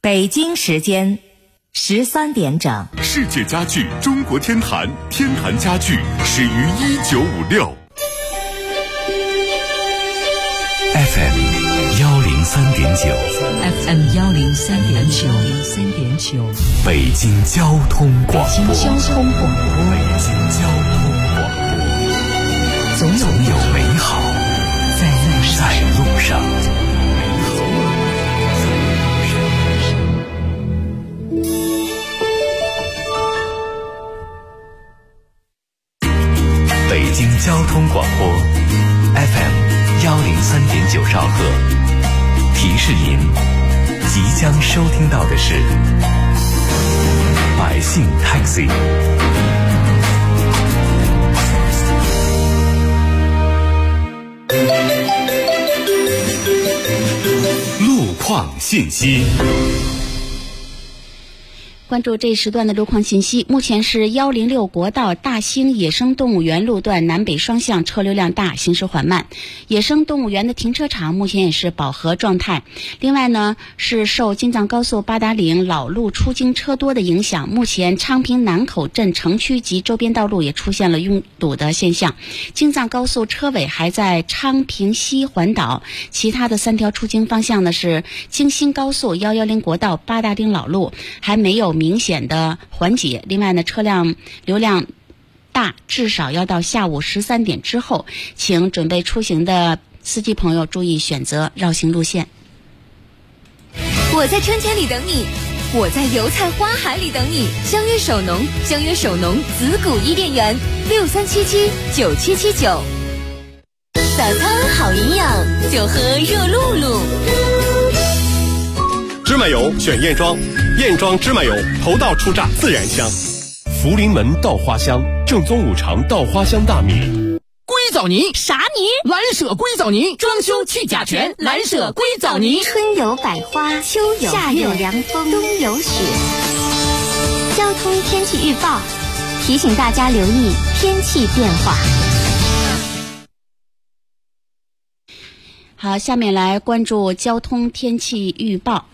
北京时间13点整。 世界家具中国天坛，天坛家具始于1956。FM 103.9，FM 103.9， 北京交通广播，总有美好在路上。北京交通广播 FM 103.9兆赫，提示您即将收听到的是百姓 Taxi。 路况信息。 关注这一时段的路况信息。目前是106国道大兴野生动物园路段南北双向车流量大，行驶缓慢。野生动物园的停车场目前也是饱和状态。另外呢，是受京藏高速八达岭老路出京车多的影响，目前昌平南口镇城区及周边道路也出现了拥堵的现象。京藏高速车尾还在昌平西环岛，其他的3条出京方向呢是京新高速110国道八达岭老路还没有明显的缓解。另外呢，车辆流量大，至少要到下午13点之后，请准备出行的司机朋友注意选择绕行路线。 我在春天里等你，我在油菜花海里等你。相约首农，相约首农子谷伊甸园，63779779。早餐好营养，就喝热露露。 芝麻油选燕庄，燕庄芝麻油头道初榨自然香。福临门稻花香，正宗五常稻花香大米。 硅藻泥啥泥？ 蓝舍硅藻泥，装修去甲醛，蓝舍硅藻泥。 春有百花，秋有夏有凉风，冬有雪。交通天气预报提醒大家留意天气变化。 好，下面来关注交通天气预报。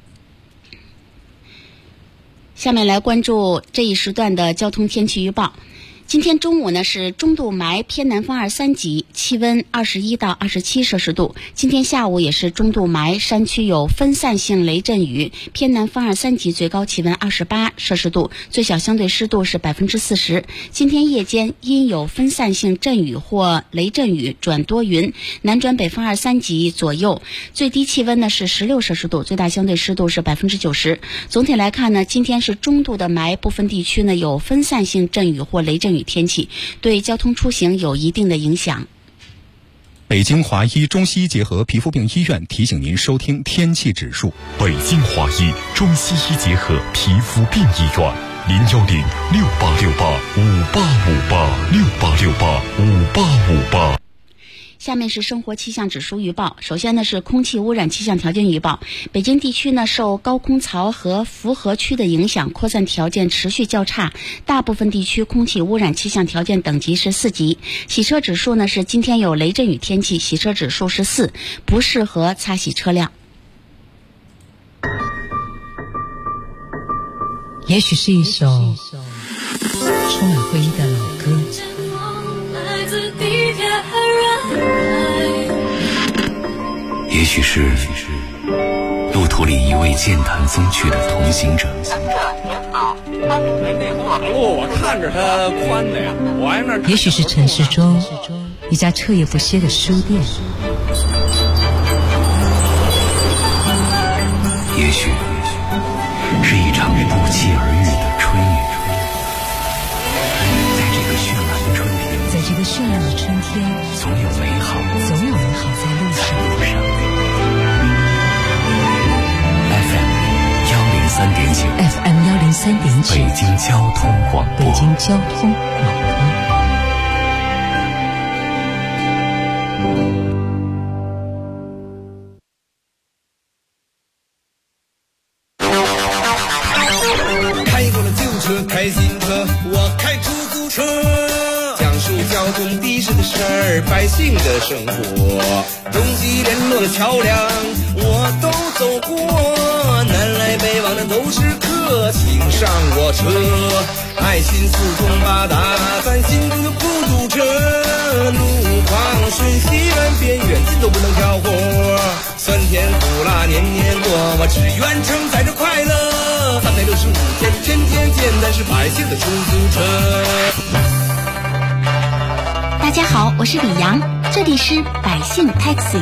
下面来关注这一时段的交通天气预报。今天中午呢是中度霾偏南风2、3级，气温21到27摄氏度。今天下午也是中度霾，山区有分散性雷阵雨，偏南风2、3级，最高气温28摄氏度，最小相对湿度是40%。今天夜间因有分散性阵雨或雷阵雨转多云，南转北风2、3级左右，最低气温呢是16摄氏度，最大相对湿度是90%。总体来看呢，今天是中度的霾，部分地区呢有分散性阵雨或雷阵雨天气，对交通出行有一定的影响。 北京华医中西医结合皮肤病医院提醒您收听天气指数。 北京华医中西医结合皮肤病医院，0106868585858，68685858。 下面是生活气象指数预报。首先呢是空气污染气象条件预报。北京地区呢受高空槽和符合区的影响，扩散条件持续较差，大部分地区空气污染气象条件等级是4级。洗车指数呢是今天有雷阵雨天气，洗车指数是4，不适合擦洗车辆。 也许是一首充满回忆的老歌， 也许是路途里一位健谈风趣的同行者。 马路我看着它宽的呀，我挨那。 也许是城市中一家彻夜不歇的书店， 也许是一场不期而遇的春雨。在这个绚烂的春天，总有美好在路上。 FM 103.9， 北京交通广播。 开过了旧车，开新车，我开出租车，讲述交通的士的事儿，百姓的生活，中西联络的桥梁，我都走过，南来北都是客，请上我车。爱心四通八达，咱心中的孤独车，路况瞬息万变，远近都不能挑活。酸甜苦辣年年过，我只愿承载着快乐。365天，天天见，咱是百姓的出租车。 大家好，我是李阳，这里是百姓 Taxi。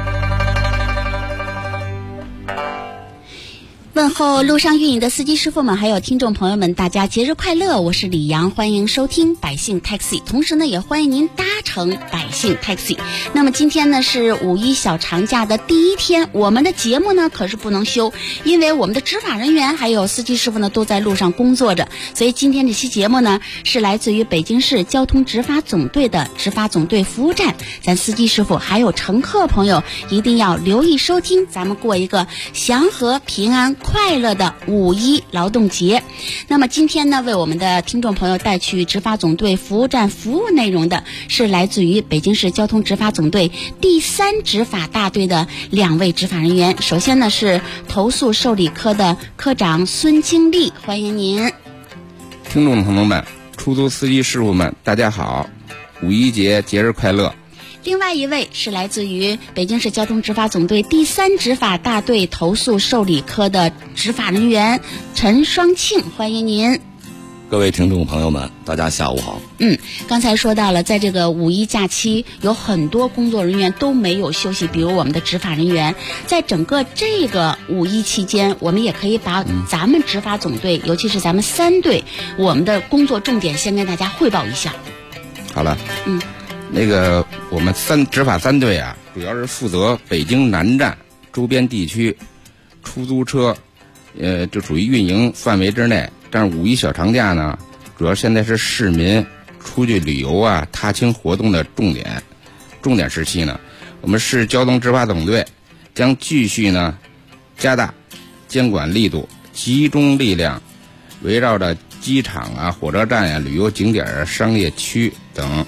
问候路上运营的司机师傅们，还有听众朋友们，大家节日快乐！我是李阳，欢迎收听百姓 Taxi， 同时呢，也欢迎您搭乘百姓 Taxi。那么今天呢是5·1小长假的第一天，我们的节目呢可是不能休，因为我们的执法人员还有司机师傅呢都在路上工作着，所以今天这期节目呢是来自于北京市交通执法总队的执法总队服务站，咱司机师傅还有乘客朋友一定要留意收听，咱们过一个祥和平安快乐的5·1劳动节。那么今天呢，为我们的听众朋友带去执法总队服务站服务内容的是来自于北京市交通执法总队第3执法大队的2位执法人员。首先呢是投诉受理科的科长孙经历，欢迎您。 听众朋友们，出租司机师傅们，大家好，5·1节节日快乐。 另外一位是来自于北京市交通执法总队第3执法大队投诉受理科的执法人员陈双庆，欢迎您。 各位听众朋友们，大家下午好。 刚才说到了，在这个5·1假期，有很多工作人员都没有休息，比如我们的执法人员。在整个这个5·1期间，我们也可以把咱们执法总队，尤其是咱们3队，我们的工作重点先跟大家汇报一下。 好了，那个我们执法3队啊，主要是负责北京南站周边地区出租车，就属于运营范围之内。但是5·1小长假呢，主要现在是市民出去旅游啊、踏青活动的重点时期呢。我们市交通执法总队将继续呢加大监管力度，集中力量，围绕着机场啊、火车站啊、旅游景点啊、商业区等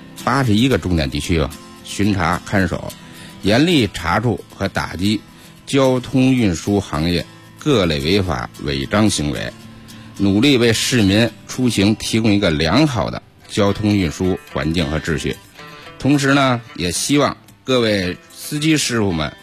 81个重点地区巡查看守，严厉查处和打击交通运输行业各类违法违章行为，努力为市民出行提供一个良好的交通运输环境和秩序。同时呢，也希望各位司机师傅们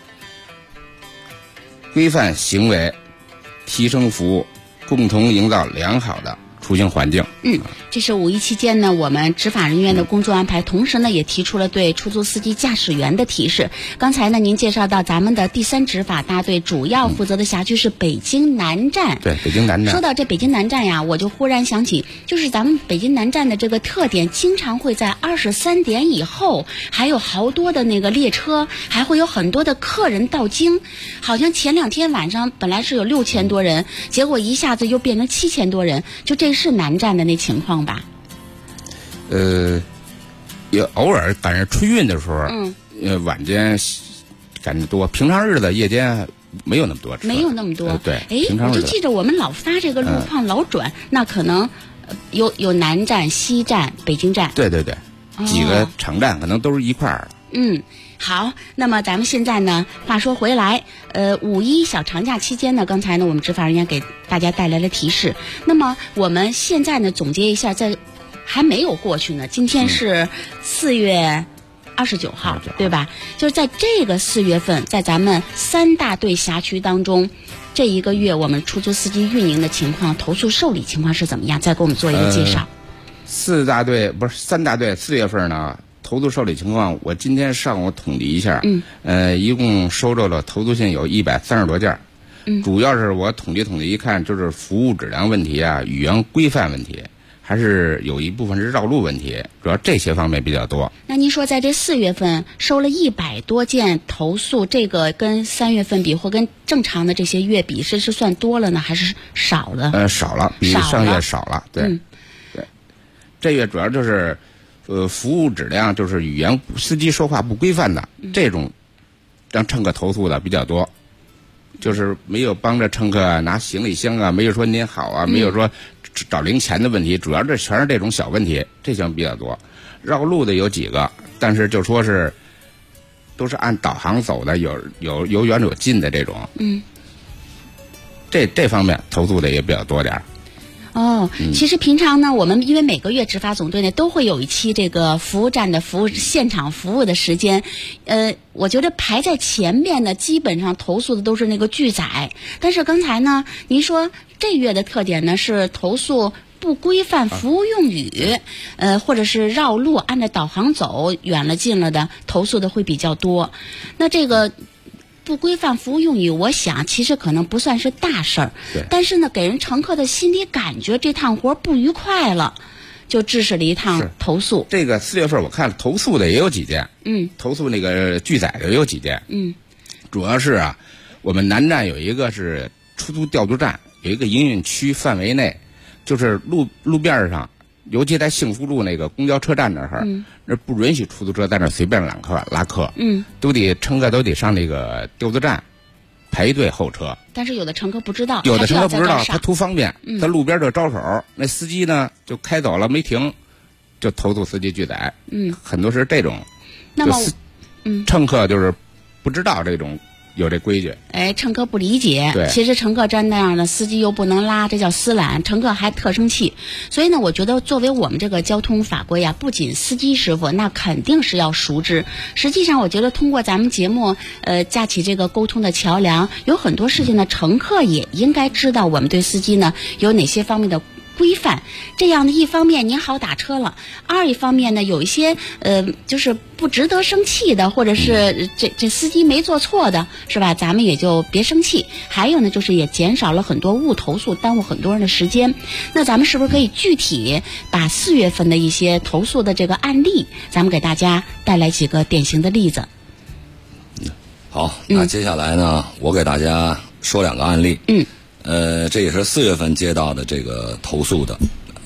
规范行为，提升服务，共同营造良好的出行环境。 这是5·1期间呢我们执法人员的工作安排，同时呢也提出了对出租司机驾驶员的提示。刚才呢您介绍到咱们的第3执法大队主要负责的辖区是北京南站。 对，北京南站。 说到这北京南站呀，我就忽然想起，就是咱们北京南站的这个特点，经常会在23点以后，还有好多的那个列车，还会有很多的客人到京。好像前2天晚上本来是有6000多人，结果一下子又变成7000多人，就这是南站的那情况吧？ 也偶尔赶上春运的时候，晚间赶得多，平常日子夜间没有那么多车， 没有那么多。 对， 我就记着我们老发这个路况老转，那可能有南站、西站、北京站。 对，几个场站可能都是一块儿。 好，那么咱们现在呢，话说回来，5·1小长假期间呢，刚才呢我们执法人员给大家带来了提示。那么我们现在呢总结一下，在还没有过去呢，今天是4月29号，对吧？就是在这个4月份，在咱们3大队辖区当中，这一个月我们出租司机运营的情况、投诉受理情况是怎么样？再给我们做一个介绍。 3大队4月份呢，投诉受理情况，我今天上午统计一下，一共收到了投诉信有130多件，主要是我统计一看，就是服务质量问题啊、语言规范问题，还是有一部分是绕路问题，主要这些方面比较多。 那您说在这4月份收了100多件投诉，这个跟3月份比，或跟正常的这些月比，是算多了呢，还是少了？ 少了，比上月少了。对，这月主要就是服务质量，就是语言司机说话不规范的，这种让乘客投诉的比较多，就是没有帮着乘客拿行李箱啊，没有说您好啊，没有说找零钱的问题，主要这全是这种小问题，这项比较多。绕路的有几个，但是就说是都是按导航走的，有远有近的这种。 这方面投诉的也比较多点儿。 哦，其实平常呢，我们因为每个月执法总队呢都会有一期这个服务站的现场服务的时间，我觉得排在前面的基本上投诉的都是那个拒载，但是刚才呢，您说这月的特点呢是投诉不规范服务用语，或者是绕路按照导航走，远了近了的投诉的会比较多。那这个不规范服务用语，我想其实可能不算是大事儿，但是呢，给人乘客的心理感觉这趟活不愉快了，就致使了一趟投诉。 这个4月份我看投诉的也有几件，投诉那个拒载的也有几件，主要是啊，我们南站有一个是出租调度站，有一个营运区范围内，就是路边上。尤其在幸福路那个公交车站那儿，那不允许出租车在那儿随便拉客，乘客都得上那个调度站排队候车。 但是有的乘客不知道， 有的乘客不知道，他图方便，在路边就招手，那司机呢就开走了没停，就投诉司机拒载。很多是这种。 那么， 乘客就是不知道这种。有这规矩， 乘客不理解，其实乘客站那样的，司机又不能拉，这叫私揽，乘客还特生气。所以呢，我觉得作为我们这个交通法规啊，不仅司机师傅那肯定是要熟知。实际上，我觉得通过咱们节目，架起这个沟通的桥梁，有很多事情呢，乘客也应该知道我们对司机呢有哪些方面的规范，这样的一方面您好打车了，二一方面呢有一些就是不值得生气的，或者是这司机没做错的，是吧？咱们也就别生气。还有呢，就是也减少了很多误投诉，耽误很多人的时间。那咱们是不是可以具体把4月份的一些投诉的这个案例，咱们给大家带来几个典型的例子？ 好，那接下来呢，我给大家说2个案例。这也是4月份接到的这个投诉的。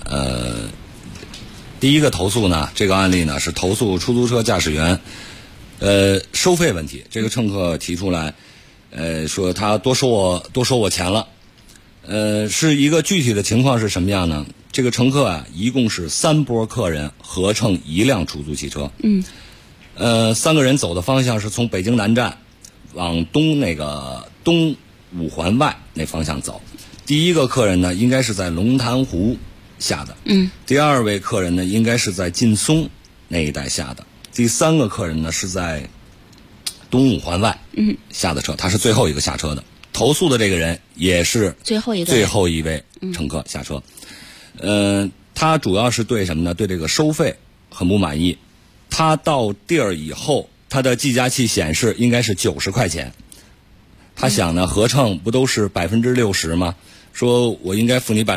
第一个投诉呢，这个案例呢是投诉出租车驾驶员收费问题。这个乘客提出来，说他多收我钱了。是一个具体的情况是什么样呢？这个乘客啊，一共是3波客人合乘1辆出租汽车。3个人走的方向是从北京南站往东5环外那方向走。第一个客人呢，应该是在龙潭湖下的。第二位客人呢，应该是在劲松那一带下的。第3个客人呢，是在东5环外下的车，他是最后一个下车的。投诉的这个人也是最后一位乘客下车。他主要是对什么呢？对这个收费很不满意。他到地儿以后，他的计价器显示应该是90块钱。他想呢，合乘不都是60%吗？说我应该付你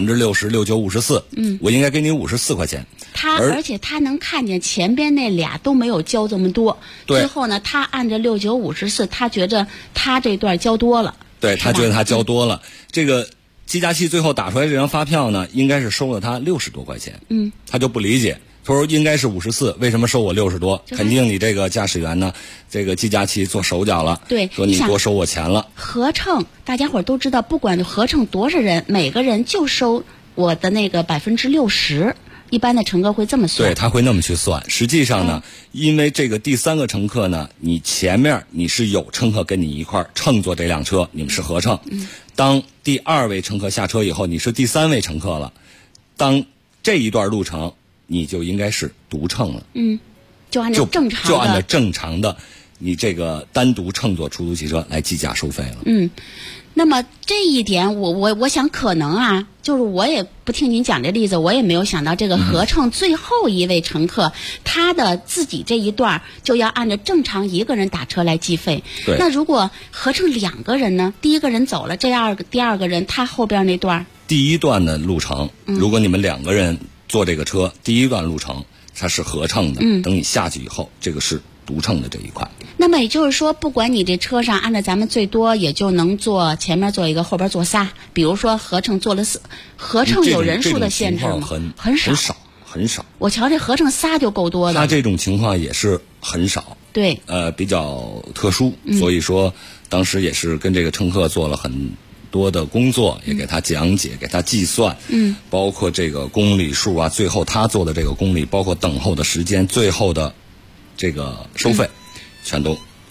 60%，6954，我应该给你54块钱。 而且他能看见前边那俩都没有交这么多，最后呢，他按着6954，他觉着他这段交多了。 对，他觉得他交多了。这个计价器最后打出来这张发票呢，应该是收了他60多块钱。他就不理解。他说应该是54，为什么收我60多？肯定你这个驾驶员呢，这个计价器做手脚了。 对， 说你多收我钱了。 合乘，大家伙都知道，不管合乘多少人，每个人就收我的那个60%。一般的乘客会这么算。 对，他会那么去算。实际上呢，因为这个第3个乘客呢，你前面你是有乘客跟你一块儿乘坐这辆车，你们是合乘。当第2位乘客下车以后，你是第3位乘客了。当这一段路程，你就应该是独乘了。 就按照正常的你这个单独乘坐出租汽车来计价收费了。 那么这一点我想可能啊，就是我也不听您讲这例子，我也没有想到这个合乘最后一位乘客，他的自己这一段就要按照正常一个人打车来计费。那如果合乘2个人呢？第一个人走了，第二个人他后边那段。 第一段的路程，如果你们2个人坐这个车，第一段路程它是合乘的，等你下去以后，这个是独乘的这一块。 那么也就是说，不管你这车上按照咱们最多也就能坐前面坐一个，后边坐仨。比如说合乘坐了4，合乘有人数的限制吗？ 很少。我瞧这合乘仨就够多的。 他这种情况也是很少。 对。 比较特殊，所以说当时也是跟这个乘客做了很多的工作，也给他讲解，给他计算，包括这个公里数啊，最后他做的这个公里，包括等候的时间，最后的这个收费，全都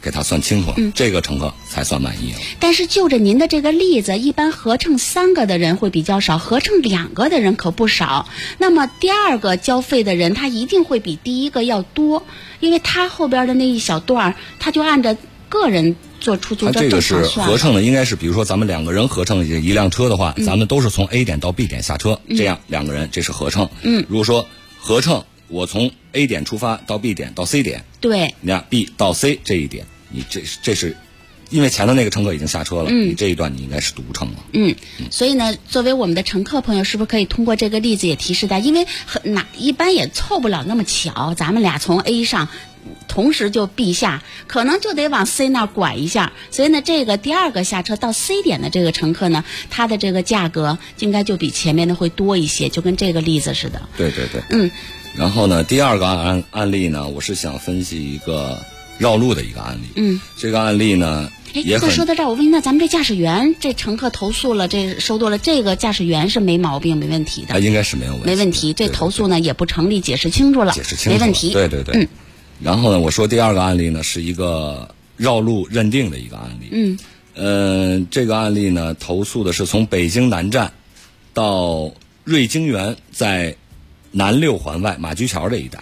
给他算清楚了，这个乘客才算满意了。 但是就着您的这个例子，一般合乘3个的人会比较少，合乘2个的人可不少。那么第2个交费的人，他一定会比第1个要多，因为他后边的那一小段，他就按照个人坐出租车正常算。 这个是合乘的，应该是比如说咱们2个人合乘一辆车的话，咱们都是从 A 点到 B 点下车，这样2个人这是合乘。如果说合乘，我从 A 点出发到 B 点到 C 点， 对， 你看 B 到 C 这一点，你这是因为前头那个乘客已经下车了，你这一段你应该是独乘了。 所以呢，作为我们的乘客朋友，是不是可以通过这个例子也提示大家，因为一般也凑不了那么巧，咱们俩从 A 上同时就 B 下，可能就得往 C 那拐一下。所以呢，这个第2个下车到 C 点的这个乘客呢，他的这个价格应该就比前面的会多一些，就跟这个例子似的。 对。然后呢，第2个案例呢，我是想分析一个绕路的一个案例。这个案例呢也很。 再说到这儿，我问你，那咱们这驾驶员，这乘客投诉了，这收多了，这个驾驶员是没毛病、没问题的。 应该是没有问题。 没问题，这投诉呢也不成立，解释清楚了，没问题。 对。然后呢，我说第2个案例呢是一个绕路认定的一个案例。这个案例呢，投诉的是从北京南站到瑞京园，在南6环外马驹桥这一带。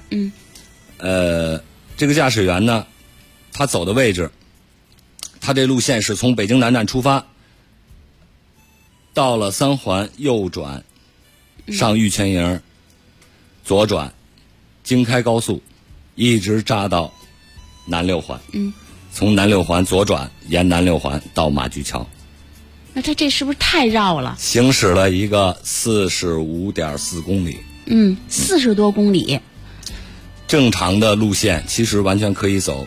这个驾驶员呢，他走的位置，他这路线是从北京南站出发，到了3环右转，上玉泉营，左转，京开高速，一直扎到南6环。从南6环左转，沿南6环到马驹桥。 那他这是不是太绕了？ 行驶了一个45.4公里。 40多公里。 正常的路线其实完全可以走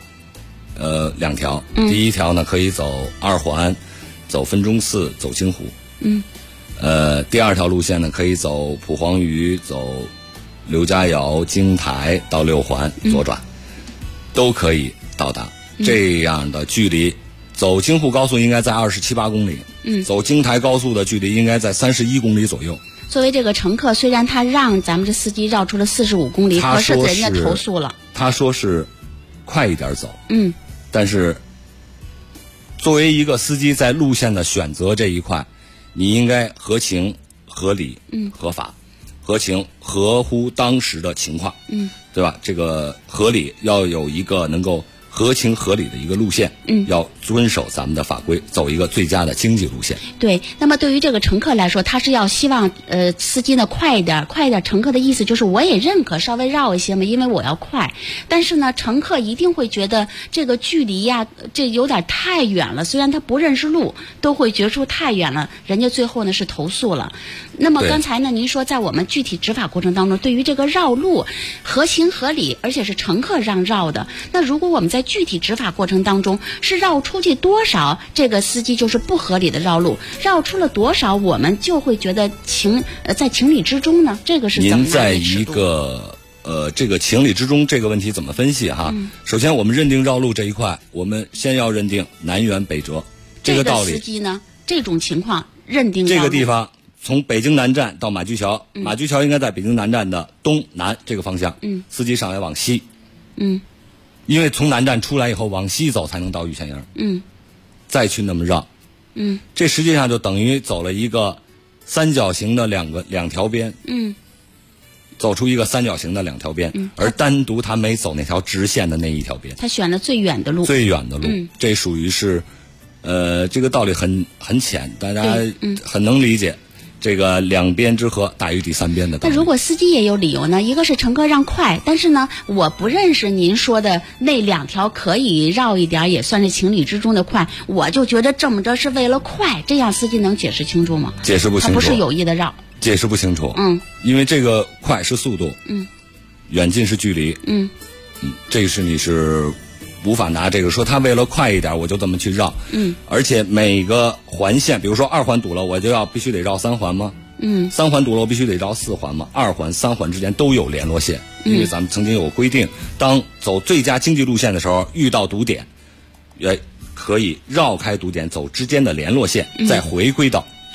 2条。第1条呢可以走2环，走分钟寺，走京湖。第2条路线呢可以走蒲黄榆，走刘家窑、京台到6环左转，都可以到达。这样的距离，走京沪高速应该在27、8公里，走京台高速的距离应该在31公里左右。 作为这个乘客，虽然他让咱们这司机绕出了45公里，可是人家投诉了。 他说是快一点走，但是作为一个司机在路线的选择这一块，你应该合情、合理、合法，合情合乎当时的情况，对吧？这个合理要有一个能够合情合理的一个路线，要遵守咱们的法规，走一个最佳的经济路线。 对，那么对于这个乘客来说，他是要希望司机呢快一点。乘客的意思就是我也认可稍微绕一些嘛，因为我要快。但是呢，乘客一定会觉得这个距离呀，这有点太远了。虽然他不认识路，都会觉出太远了。人家最后呢是投诉了。那么刚才呢，您说在我们具体执法过程当中，对于这个绕路合情合理，而且是乘客让绕的，那如果我们在具体执法过程当中是绕出去多少，这个司机就是不合理的绕路；绕出了多少，我们就会觉得在情理之中呢？这个是怎么？ 您在一个这个情理之中这个问题怎么分析哈？首先我们认定绕路这一块，我们先要认定南辕北辙这个道理。 司机呢，这种情况认定这个地方从北京南站到马驹桥，马驹桥应该在北京南站的东南这个方向，司机上来往西，因为从南站出来以后往西走才能到玉泉营，再去那么绕，这实际上就等于走了一个三角形的两条边，走出一个三角形的2条边，而单独他没走那条直线的那一条边， 他选了最远的路， 这属于是，这个道理很浅，大家很能理解。这个2边之和大于第3边的道理。 那如果司机也有理由呢？一个是乘客让快，但是呢，我不认识您说的那2条可以绕一点，也算是情理之中的快，我就觉得这么着是为了快，这样司机能解释清楚吗？ 解释不清楚， 他不是有意的绕， 解释不清楚。因为这个快是速度，远近是距离，这个是你是无法拿这个说他为了快一点我就这么去绕，而且每个环线，比如说2环堵了，我就必须得绕3环吗？3环堵了我必须得绕4环吗？2环、3环之间都有联络线，因为咱们曾经有规定，当走最佳经济路线的时候，遇到堵点，可以绕开堵点，走之间的联络线，再回归到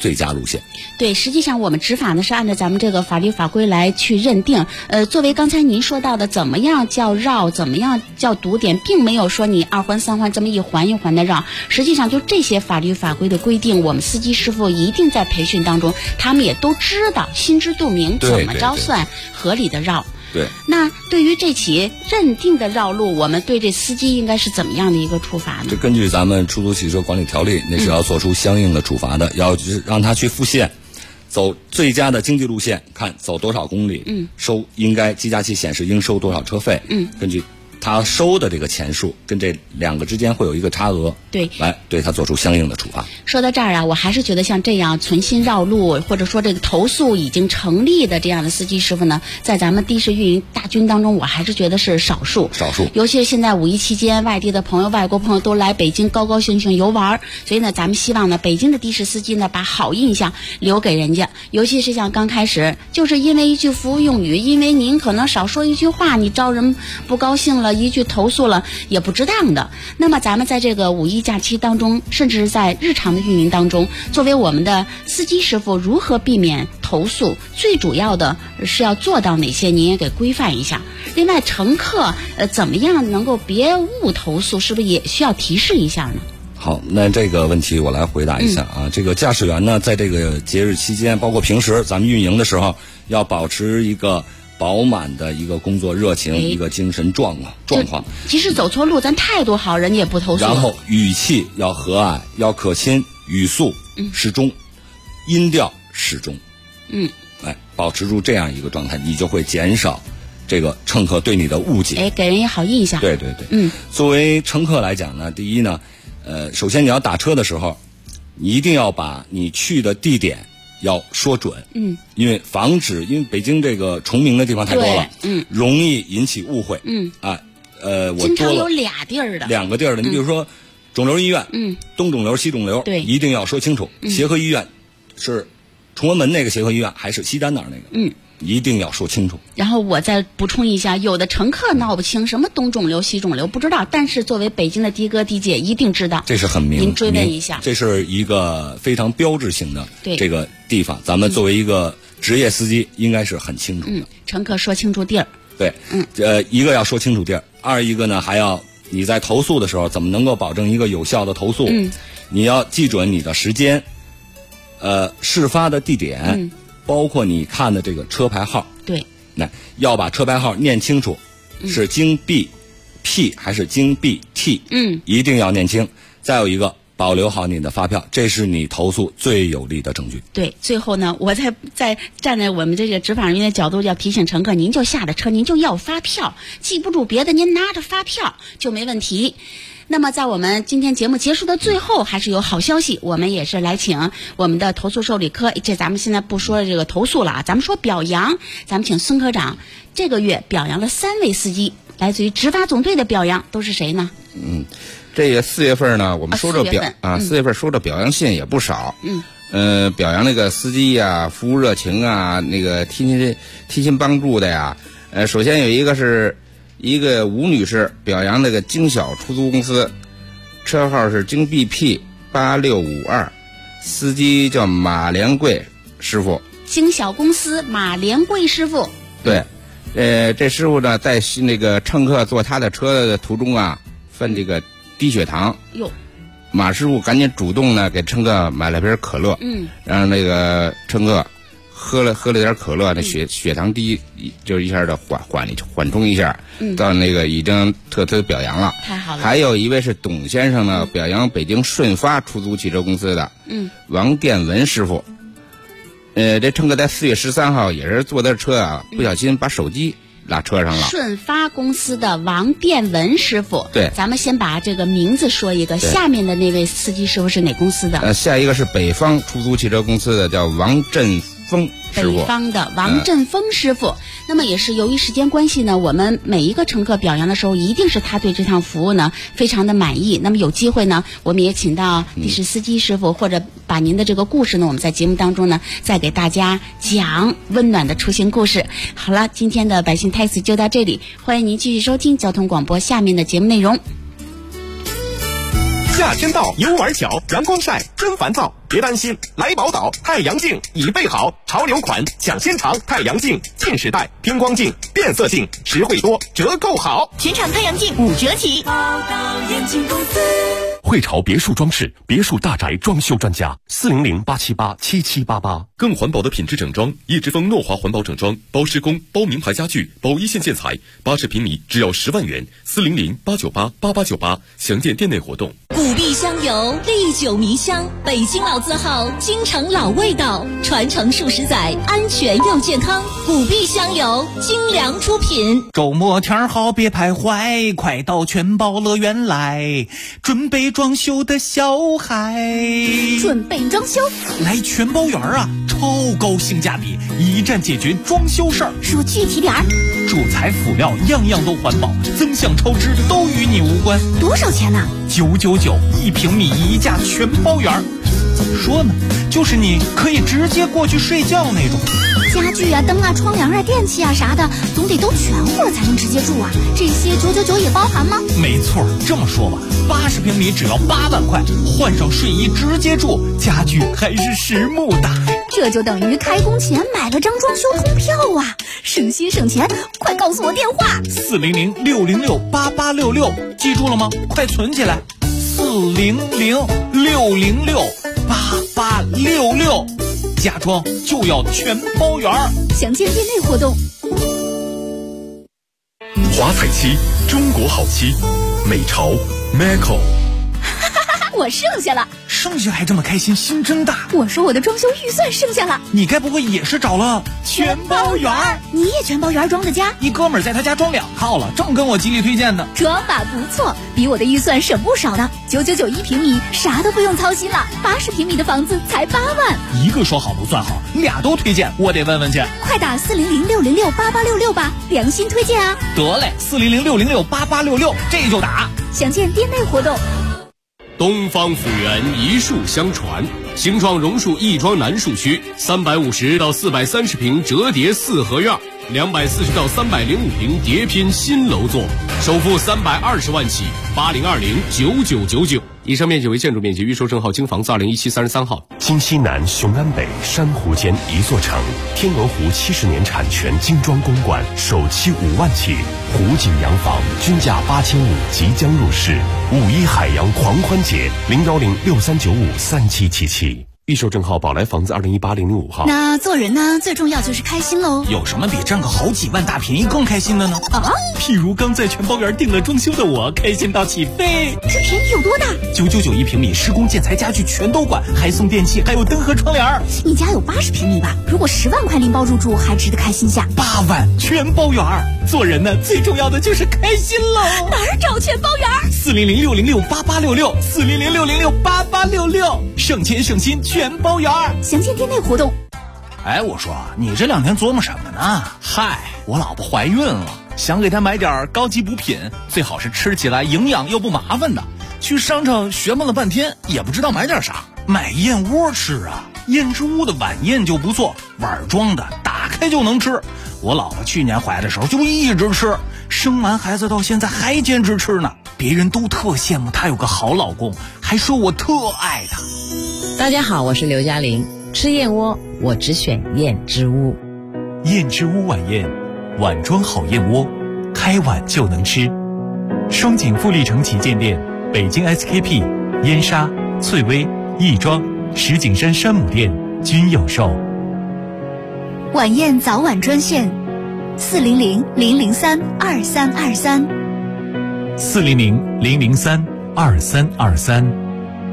最佳路线。 对，实际上我们执法呢是按照咱们这个法律法规来去认定。作为刚才您说到的，怎么样叫绕，怎么样叫堵点，并没有说你2环3环这么一环一环的绕。实际上就这些法律法规的规定，我们司机师傅一定在培训当中，他们也都知道，心知肚明，怎么着算合理的绕。 对， 那对于这起认定的绕路，我们对这司机应该是怎么样的一个处罚呢？ 这根据咱们出租汽车管理条例，那是要做出相应的处罚的，要让他去复线，走最佳的经济路线，看走多少公里，收应该计价器显示应收多少车费，根据他收的这个钱数跟这两个之间会有一个差额， 对， 来对他做出相应的处罚。 说到这儿啊，我还是觉得像这样存心绕路，或者说这个投诉已经成立的这样的司机师傅呢，在咱们的士运营大军当中，我还是觉得是少数。尤其是现在5一期间，外地的朋友、外国朋友都来北京高高兴兴游玩，所以呢，咱们希望呢，北京的的士司机呢，把好印象留给人家。尤其是像刚开始，就是因为一句服务用语，因为您可能少说一句话，你招人不高兴了，一句投诉了也不值当的。那么咱们在这个5一假期当中，甚至是在日常的运营当中，作为我们的司机师傅，如何避免投诉？最主要的是要做到哪些？您也给规范一下。另外，乘客怎么样能够别误投诉？是不是也需要提示一下呢？ 好，那这个问题我来回答一下啊。这个驾驶员呢，在这个节日期间，包括平时咱们运营的时候，要保持一个饱满的一个工作热情，一个精神状况。 即使走错路，咱态度好，人家也不投诉。 然后语气要和蔼，要可亲，语速适中，音调适中。保持住这样一个状态，你就会减少这个乘客对你的误解， 给人一好印象。 对。作为乘客来讲呢，第一呢，首先你要打车的时候，你一定要把你去的地点要说准，因为北京这个重名的地方太多了，容易引起误会，我经常有2 个地儿的，你比如说肿瘤医院，东肿瘤西肿瘤，一定要说清楚。协和医院是崇文门那个协和医院还是西单那儿那个，一定要说清楚。 然后我再补充一下，有的乘客闹不清什么东肿瘤西肿瘤不知道，但是作为北京的的哥的姐一定知道， 这是很明。 您追问一下， 这是一个非常标志性的这个地方，咱们作为一个职业司机应该是很清楚的。 乘客说清楚地儿。 对，一个要说清楚地儿，二一个呢还要你在投诉的时候怎么能够保证一个有效的投诉？你要记准你的时间，事发的地点，包括你看的这个车牌号。 对， 那要把车牌号念清楚，是京 BP 还是京 BT？一定要念清。再有一个，保留好你的发票，这是你投诉最有力的证据。 对，最后呢，我在站在我们这个执法人员的角度，要提醒乘客，您就下了车，您就要发票，记不住别的，您拿着发票就没问题。那么在我们今天节目结束的最后，还是有好消息，我们也是来请我们的投诉受理科，这咱们现在不说这个投诉了啊，咱们说表扬，咱们请孙科长这个月表扬了3位司机，来自于执法总队的表扬都是谁呢？ 这个4月份呢，我们收着4月份收着表扬信也不少。表扬那个司机呀，服务热情啊，那个贴心帮助的呀。首先有一个是一个吴女士表扬那个京小出租公司，车号是京 BP 8652，司机叫马连贵师傅。 京小公司马连贵师傅。 对，这师傅呢在那个乘客坐他的车的途中啊，犯这个低血糖。马师傅赶紧主动呢给乘客买了瓶可乐，让那个乘客喝了点可乐，那血糖低，就一下的缓冲一下，到那个已经特表扬了， 太好了。 还有一位是董先生呢，表扬北京顺发出租汽车公司的王殿文师傅。这乘客在4月13号也是坐的车啊，不小心把手机拉车上了。 顺发公司的王殿文师傅。 对， 咱们先把这个名字说一个，下面的那位司机师傅是哪公司的？ 下一个是北方出租汽车公司的，叫王振峰师傅。 北方的王振峰师傅。那么也是由于时间关系呢，我们每一个乘客表扬的时候，一定是他对这趟服务呢非常的满意。那么有机会呢，我们也请到的士司机师傅，或者把您的这个故事呢，我们在节目当中呢再给大家讲温暖的出行故事。好了，今天的百姓 taxi 就到这里，欢迎您继续收听交通广播下面的节目内容。 夏天到，游玩巧，阳光晒真烦躁。别担心，来宝岛太阳镜已备好，潮流款抢先尝太阳镜，近视带、偏光镜、变色镜，实惠多，折扣好， 全场太阳镜5折起。宝岛眼镜公司， 汇潮别墅装饰，别墅大宅装修专家，400-878-7788。 更环保的品质整装，叶之峰诺华环保整装，包施工、包名牌家具、包一线建材，80平米只要10万元，400-898-8898，详见店内活动。 古碧香油，历久弥香，北京老字号，京城老味道，传承数十载，安全又健康。古碧香油，精良出品。 周末天好别徘徊，快到全宝乐园来，准备装修的小孩。 准备装修？ 来全宝园啊，超高性价比，一站解决装修事儿。 说具体点儿。 主材辅料样样都环保，增项超支都与你无关。 多少钱呢 ？999，1平米一价全包园。怎么说呢？就是你可以直接过去睡觉那种。 家具啊、灯啊、窗帘啊、电器啊啥的，总得都全乎了才能直接住啊。这些999也包含吗？ 没错，这么说吧，80平米只要8万块，换上睡衣直接住，家具还是实木的。 这就等于开工前买了张装修通票啊，省心省钱！快告诉我电话 ：400-606-8866，记住了吗？快存起来，400-606-8866，家装就要全包圆。 详见店内活动。 华彩漆，中国好漆，美潮 Maco。 我剩下了， 剩下还这么开心，心真大。 我说我的装修预算剩下了， 你该不会也是找了全包圆？你也全包圆装的家？ 一哥们儿在他家装2套了，正跟我极力推荐的。 装法不错，比我的预算省不少呢。999，1平米，啥都不用操心了。80平米的房子才8万。 一个说好不算好，俩都推荐，我得问问去。 快打400-606-8866吧，良心推荐啊！ 得嘞，400-606-8866，这就打。 详见店内活动。 东方府源一树相传，形状榕树亦庄南树区350到430平折叠4合院，240到305平叠拼新楼座，首付320万起，80209999。以上面积为建筑面积，预售证号京房子201733号。 京西南雄安北珊瑚间一座城，天鹅湖70年产权精装公馆，首期5万起，湖景洋房均价8500即将入市。5·1海洋狂欢节，01063953777。预售证号宝来房子2018-005号。 那做人呢，最重要就是开心喽。 有什么比占个好几万大便宜更开心的呢？譬如刚在全包园订了装修的我，开心到起飞。 这便宜有多大 ？999，1平米，施工建材家具全都管，还送电器，还有灯和窗帘。 你家有80平米吧？如果10万块拎包入住，还值得开心下。 8万全包园。做人呢，最重要的就是开心喽。 哪儿找全包园 ？400-606-8866，400-606-8866，省钱省心全包园。 详见店内活动。 哎，我说你这2天琢磨什么呢？嗨，我老婆怀孕了，想给她买点高级补品，最好是吃起来营养又不麻烦的。去商场学问了半天，也不知道买点啥。买燕窝吃啊，燕之屋的晚宴就不错，碗装的，打开就能吃。我老婆去年怀的时候就一直吃，生完孩子到现在还坚持吃呢。别人都特羡慕她有个好老公，还说我特爱她。 大家好，我是刘嘉玲。吃燕窝，我只选燕之屋。 燕之屋晚宴，碗装好燕窝，开碗就能吃。双井富力城旗舰店、北京 SKP、燕莎、翠微、亦庄、石景山山姆店均有售。 晚宴早晚专线：400-003-2323。 400-003-2323。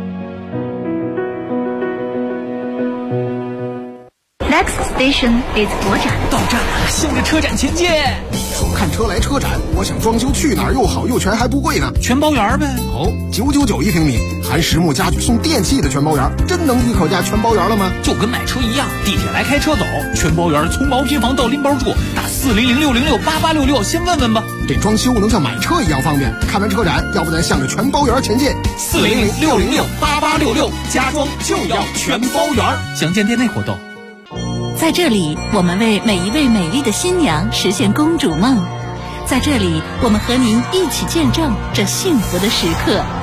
Next station is 国展。 到站了，向着车展前进。 说看车来车展，我想装修去哪儿又好又全还不贵呢？ 全包园呗。 哦，999，1平米，含实木家具送电器的全包园，真能一口价全包园了吗？ 就跟买车一样，地铁来开车走，全包园从毛坯房到拎包住，打400-606-8866，先问问吧。 这装修能像买车一样方便。看完车展，要不咱向着全包园前进。 400-606-8866，家装就要全包园。详见店内活动。 在这里，我们为每一位美丽的新娘实现公主梦。在这里，我们和您一起见证这幸福的时刻。